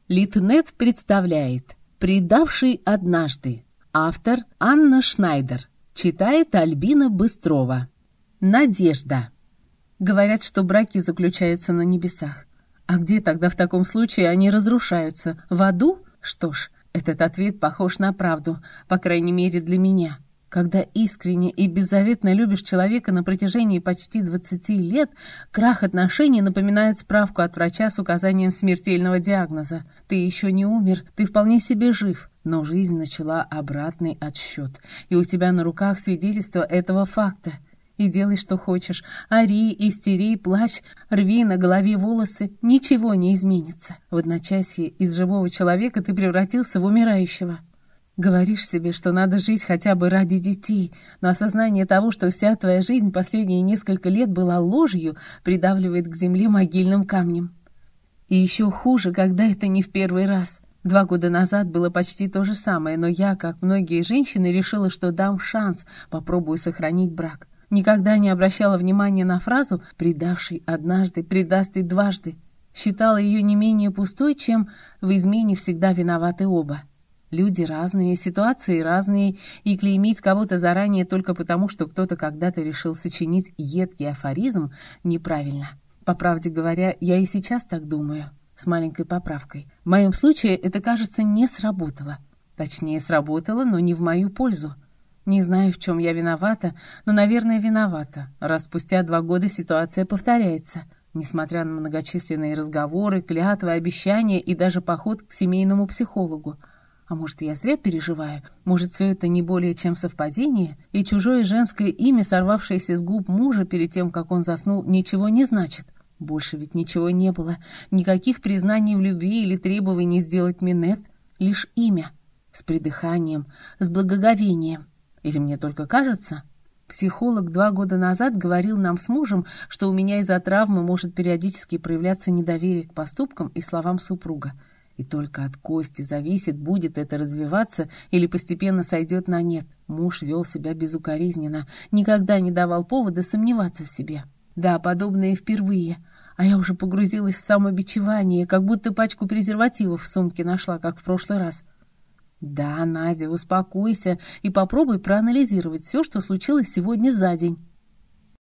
Литнет представляет «Предавший однажды». Автор Анна Шнайдер. Читает Альбина Быстрова. Надежда. Говорят, что браки заключаются на небесах. А где тогда в таком случае они разрушаются? В аду? Что ж, этот ответ похож на правду, по крайней мере для меня. Когда искренне и беззаветно любишь человека на протяжении почти 20 лет, крах отношений напоминает справку от врача с указанием смертельного диагноза. Ты еще не умер, ты вполне себе жив, но жизнь начала обратный отсчет, и у тебя на руках свидетельство этого факта. И делай, что хочешь, ори, истери, плачь, рви на голове волосы, ничего не изменится. В одночасье из живого человека ты превратился в умирающего. Говоришь себе, что надо жить хотя бы ради детей, но осознание того, что вся твоя жизнь последние несколько лет была ложью, придавливает к земле могильным камнем. И еще хуже, когда это не в первый раз. 2 года назад было почти то же самое, но я, как многие женщины, решила, что дам шанс, попробую сохранить брак. Никогда не обращала внимания на фразу «предавший однажды, предаст и дважды». Считала ее не менее пустой, чем «в измене всегда виноваты оба». Люди разные, ситуации разные, и клеймить кого-то заранее только потому, что кто-то когда-то решил сочинить едкий афоризм, неправильно. По правде говоря, я и сейчас так думаю, с маленькой поправкой. В моем случае это, кажется, не сработало. Точнее, сработало, но не в мою пользу. Не знаю, в чем я виновата, но, наверное, виновата, раз спустя 2 года ситуация повторяется, несмотря на многочисленные разговоры, клятвы, обещания и даже поход к семейному психологу. А может, я зря переживаю? Может, все это не более чем совпадение? И чужое женское имя, сорвавшееся с губ мужа перед тем, как он заснул, ничего не значит. Больше ведь ничего не было. Никаких признаний в любви или требований сделать минет. Лишь имя. С придыханием, с благоговением. Или мне только кажется? Психолог 2 года назад говорил нам с мужем, что у меня из-за травмы может периодически проявляться недоверие к поступкам и словам супруга. И только от Кости зависит, будет это развиваться или постепенно сойдет на нет. Муж вел себя безукоризненно, никогда не давал повода сомневаться в себе. Да, подобное впервые. А я уже погрузилась в самобичевание, как будто пачку презервативов в сумке нашла, как в прошлый раз. Да, Надя, успокойся и попробуй проанализировать все, что случилось сегодня за день.